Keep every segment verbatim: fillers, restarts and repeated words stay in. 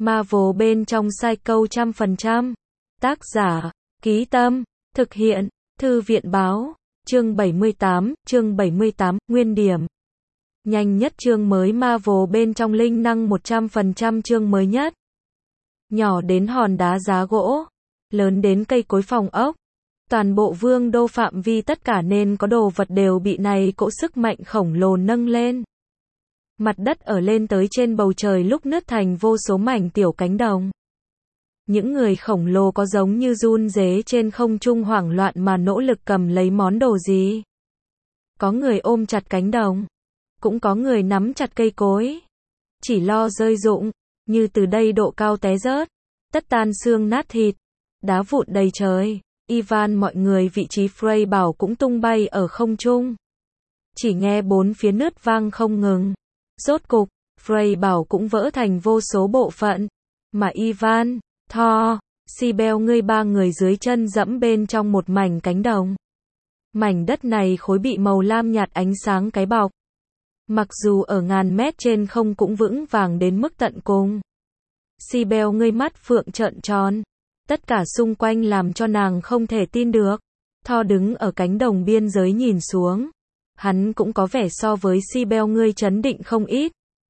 Marvel bên trong Psycho trăm phần trăm. Tác giả, Ký Tâm, thực hiện, Thư viện báo, chương bảy mươi tám, chương bảy mươi tám, nguyên điểm. Nhanh nhất chương mới Marvel bên trong linh năng một trăm phần trăm chương mới nhất. Nhỏ đến hòn đá giá gỗ, lớn đến cây cối phòng ốc. Toàn bộ vương đô phạm vi tất cả nên có đồ vật đều bị này cỗ sức mạnh khổng lồ nâng lên. Mặt đất ở lên tới trên bầu trời lúc nứt thành vô số mảnh tiểu cánh đồng. Những người khổng lồ có giống như run rế trên không trung hoảng loạn mà nỗ lực cầm lấy món đồ gì. Có người ôm chặt cánh đồng, cũng có người nắm chặt cây cối. Chỉ lo rơi rụng, như từ đây độ cao té rớt, tất tan xương nát thịt, đá vụn đầy trời. Ivan mọi người vị trí Frey bảo cũng tung bay ở không trung. Chỉ nghe bốn phía nứt vang không ngừng. Rốt cục, Frey bảo cũng vỡ thành vô số bộ phận. Mà Ivan, Thor, Sibel ngươi ba người dưới chân dẫm bên trong một mảnh cánh đồng. Mảnh đất này khối bị màu lam nhạt ánh sáng cái bọc. Mặc dù ở ngàn mét trên không cũng vững vàng đến mức tận cùng. Sibel ngươi mắt phượng trợn tròn. Tất cả xung quanh làm cho nàng không thể tin được. Thor đứng ở cánh đồng biên giới nhìn xuống. Hắn cũng có vẻ so với Sibel ngươi chấn định không ít.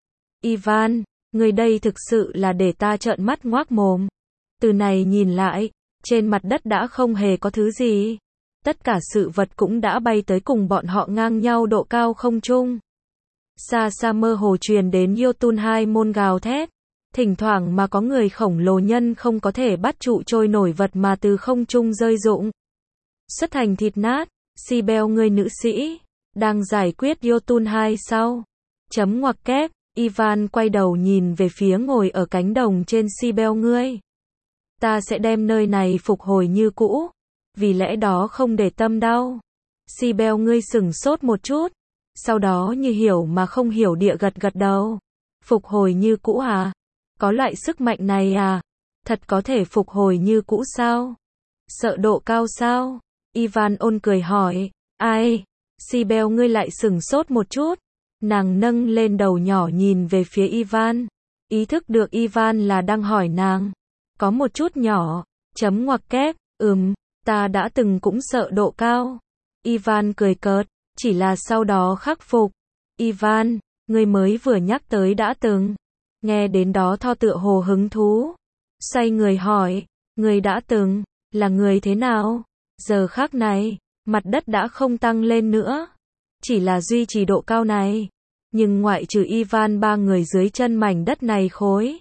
Ivan, ngươi đây thực sự là để ta trợn mắt ngoác mồm. Từ này nhìn lại, trên mặt đất đã không hề có thứ gì. Tất cả sự vật cũng đã bay tới cùng bọn họ ngang nhau độ cao không trung. Xa xa mơ hồ truyền đến Jotun hai môn gào thét. Thỉnh thoảng mà có người khổng lồ nhân không có thể bắt trụ trôi nổi vật mà từ không trung rơi rụng. Xuất thành thịt nát. Sibel ngươi nữ sĩ, đang giải quyết Jotun hai sau. Chấm ngoặc kép, Ivan quay đầu nhìn về phía ngồi ở cánh đồng trên Sibel ngươi. Ta sẽ đem nơi này phục hồi như cũ. Vì lẽ đó không để tâm đau. Sibel ngươi sửng sốt một chút. Sau đó như hiểu mà không hiểu địa gật gật đầu. Phục hồi như cũ à? Có loại sức mạnh này à? Thật có thể phục hồi như cũ sao? Sợ độ cao sao? Ivan ôn cười hỏi. Ai? Sibel ngươi lại sửng sốt một chút. Nàng nâng lên đầu nhỏ nhìn về phía Ivan. Ý thức được Ivan là đang hỏi nàng. Có một chút nhỏ. Chấm ngoặc kép. Ừm, ta đã từng cũng sợ độ cao. Ivan cười cợt. Chỉ là sau đó khắc phục. Ivan, ngươi mới vừa nhắc tới đã từng. Nghe đến đó Thor tựa hồ hứng thú. Xoay người hỏi. Ngươi đã từng, là người thế nào? Giờ khắc này, mặt đất đã không tăng lên nữa. Chỉ là duy trì độ cao này. Nhưng ngoại trừ Ivan ba người dưới chân mảnh đất này khối.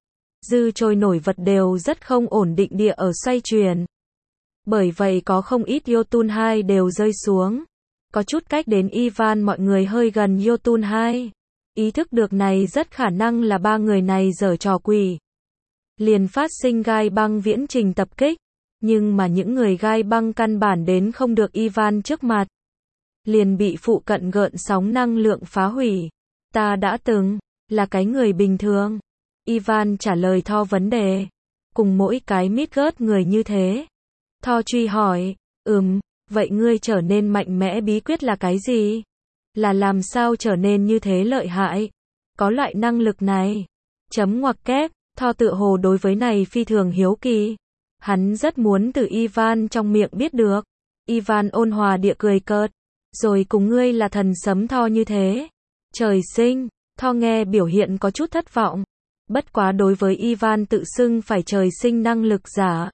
Dư trôi nổi vật đều rất không ổn định địa ở xoay chuyển. Bởi vậy có không ít Jotun hai đều rơi xuống. Có chút cách đến Ivan mọi người hơi gần Jotun hai. Ý thức được này rất khả năng là ba người này giở trò quỷ. Liền phát sinh gai băng viễn trình tập kích. Nhưng mà những người gai băng căn bản đến không được Ivan trước mặt. Liền bị phụ cận gợn sóng năng lượng phá hủy. Ta đã từng, là cái người bình thường. Ivan trả lời Thor vấn đề. Cùng mỗi cái Midgard người như thế. Thor truy hỏi. Ừm, vậy ngươi trở nên mạnh mẽ bí quyết là cái gì? Là làm sao trở nên như thế lợi hại? Có loại năng lực này. Chấm ngoặc kép, Thor tựa hồ đối với này phi thường hiếu kỳ. Hắn rất muốn từ Ivan trong miệng biết được. Ivan ôn hòa địa cười cợt. Rồi cùng ngươi là thần sấm Thor như thế. Trời sinh, Thor nghe biểu hiện có chút thất vọng. Bất quá đối với Ivan tự xưng phải trời sinh năng lực giả.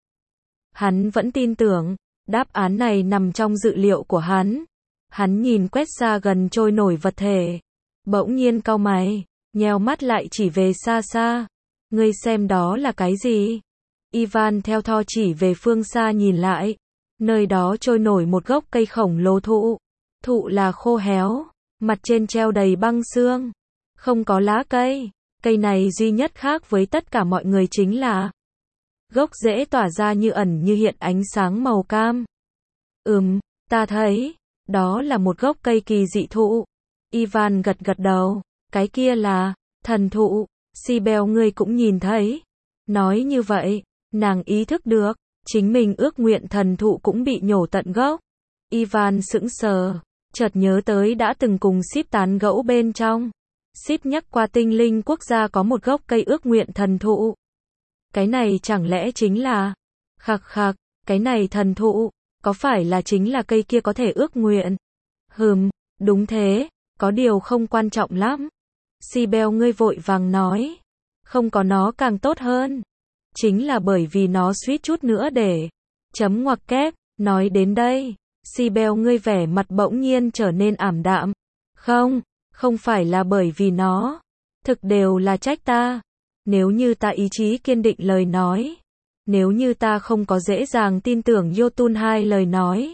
Hắn vẫn tin tưởng, đáp án này nằm trong dự liệu của hắn. Hắn nhìn quét xa gần trôi nổi vật thể. Bỗng nhiên cau mày, nheo mắt lại chỉ về xa xa. Ngươi xem đó là cái gì? Ivan theo Thor chỉ về phương xa nhìn lại. Nơi đó trôi nổi một gốc cây khổng lồ thụ. Thụ là khô héo, mặt trên treo đầy băng xương. Không có lá cây. Cây này duy nhất khác với tất cả mọi người chính là gốc rễ tỏa ra như ẩn như hiện ánh sáng màu cam. Ừm, ta thấy, đó là một gốc cây kỳ dị thụ. Ivan gật gật đầu, cái kia là thần thụ. Sibel ngươi cũng nhìn thấy. Nói như vậy, nàng ý thức được, chính mình ước nguyện thần thụ cũng bị nhổ tận gốc. Ivan sững sờ, chợt nhớ tới đã từng cùng Sip tán gẫu bên trong. Sip nhắc qua tinh linh quốc gia có một gốc cây ước nguyện thần thụ. cái này chẳng lẽ chính là, khặc khặc, cái này thần thụ, có phải là chính là cây kia có thể ước nguyện? Hừm, đúng thế, có điều không quan trọng lắm. Sibel ngươi vội vàng nói, không có nó càng tốt hơn. Chính là bởi vì nó suýt chút nữa để, chấm ngoặc kép, nói đến đây, Sibel ngươi vẻ mặt bỗng nhiên trở nên ảm đạm. Không, không phải là bởi vì nó, thực đều là trách ta. Nếu như ta ý chí kiên định lời nói, nếu như ta không có dễ dàng tin tưởng Jotun hai lời nói.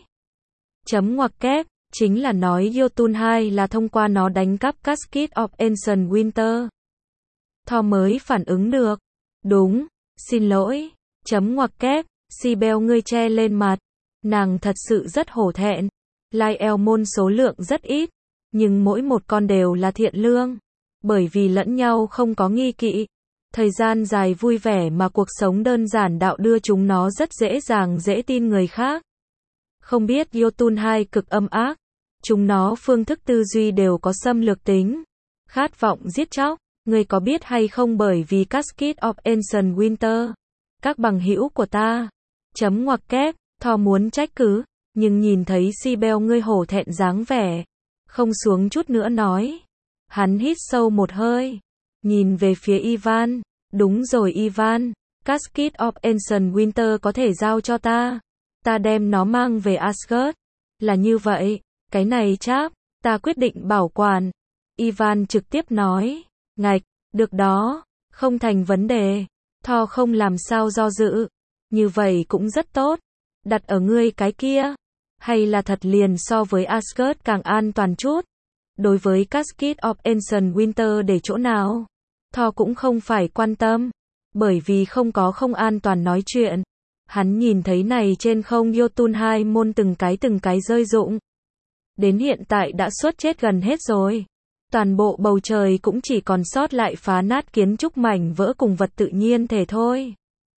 Chấm ngoặc kép, chính là nói Jotun hai là thông qua nó đánh cắp Casket of Ancient Winter. Thor mới phản ứng được. Đúng, xin lỗi, chấm ngoặc kép, Sibel ngươi che lên mặt. Nàng thật sự rất hổ thẹn. Lyle môn số lượng rất ít, nhưng mỗi một con đều là thiện lương. Bởi vì lẫn nhau không có nghi kỵ. Thời gian dài vui vẻ mà cuộc sống đơn giản đạo đưa chúng nó rất dễ dàng dễ tin người khác. Không biết Jotun hai cực âm ác. Chúng nó phương thức tư duy đều có xâm lược tính. Khát vọng giết chóc. Người có biết hay không bởi vì Casket of Ancient Winter. Các bằng hữu của ta. Chấm ngoặc kép. Thor muốn trách cứ. Nhưng nhìn thấy Sibel ngươi hổ thẹn dáng vẻ. Không xuống chút nữa nói. Hắn hít sâu một hơi. Nhìn về phía Ivan. Đúng rồi Ivan. Casket of Ancient Winter có thể giao cho ta. Ta đem nó mang về Asgard. Là như vậy. Cái này cháp. Ta quyết định bảo quản. Ivan trực tiếp nói. Ngạch. Được đó. Không thành vấn đề. Thor không làm sao do dự. Như vậy cũng rất tốt. Đặt ở ngươi cái kia. Hay là thật liền so với Asgard càng an toàn chút. Đối với Casket of Ancient Winter để chỗ nào? Thor cũng không phải quan tâm. Bởi vì không có không an toàn nói chuyện. Hắn nhìn thấy này trên không Jotun hai môn từng cái từng cái rơi rụng. Đến hiện tại đã suốt chết gần hết rồi. Toàn bộ bầu trời cũng chỉ còn sót lại phá nát kiến trúc mảnh vỡ cùng vật tự nhiên thể thôi.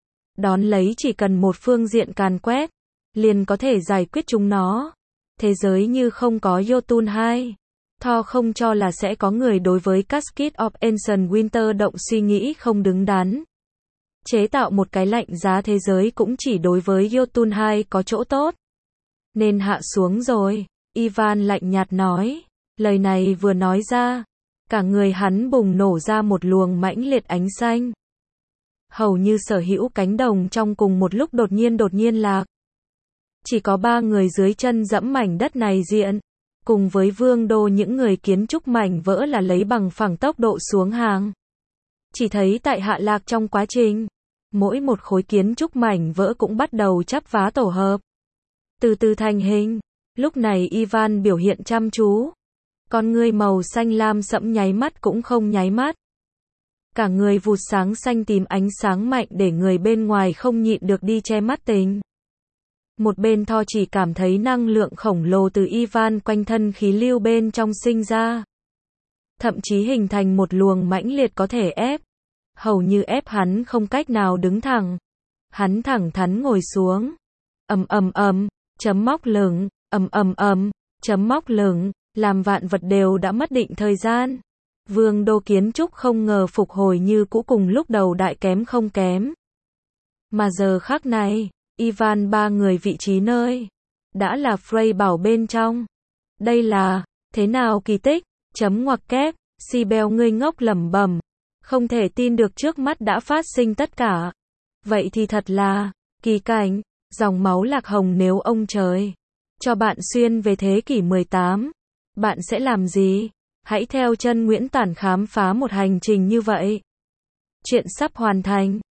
Đón lấy chỉ cần một phương diện càn quét, liền có thể giải quyết chúng nó. Thế giới như không có Jotun hai. Thor không cho là sẽ có người đối với Casket of Ancient Winter động suy nghĩ không đứng đắn. Chế tạo một cái lạnh giá thế giới cũng chỉ đối với Jotun hai có chỗ tốt. Nên hạ xuống rồi, Ivan lạnh nhạt nói. Lời này vừa nói ra, cả người hắn bùng nổ ra một luồng mãnh liệt ánh xanh. Hầu như sở hữu cánh đồng trong cùng một lúc đột nhiên đột nhiên lạc. Chỉ có ba người dưới chân dẫm mảnh đất này diện. Cùng với vương đô những người kiến trúc mảnh vỡ là lấy bằng phẳng tốc độ xuống hàng. Chỉ thấy tại hạ lạc trong quá trình, mỗi một khối kiến trúc mảnh vỡ cũng bắt đầu chắp vá tổ hợp. Từ từ thành hình, lúc này Ivan biểu hiện chăm chú. Con ngươi màu xanh lam sẫm nháy mắt cũng không nháy mắt. Cả người vụt sáng xanh tím ánh sáng mạnh để người bên ngoài không nhịn được đi che mắt tình. Một bên Thor chỉ cảm thấy năng lượng khổng lồ từ Ivan quanh thân khí lưu bên trong sinh ra. Thậm chí hình thành một luồng mãnh liệt có thể ép. Hầu như ép hắn không cách nào đứng thẳng. Hắn thẳng thắn ngồi xuống. Ầm ầm ầm, chấm móc lửng, ầm ầm ầm, chấm móc lửng, làm vạn vật đều đã mất định thời gian. Vương đô kiến trúc không ngờ phục hồi như cũ cùng lúc đầu đại kém không kém. Mà giờ khắc này, Ivan ba người vị trí nơi, đã là Frey bảo bên trong. Đây là, thế nào kỳ tích, chấm ngoặc kép, Sibel ngươi ngốc lẩm bẩm, không thể tin được trước mắt đã phát sinh tất cả. Vậy thì thật là, kỳ cảnh, dòng máu lạc hồng nếu ông trời cho bạn xuyên về thế kỷ mười tám, bạn sẽ làm gì? Hãy theo chân Nguyễn Tản khám phá một hành trình như vậy. Chuyện sắp hoàn thành.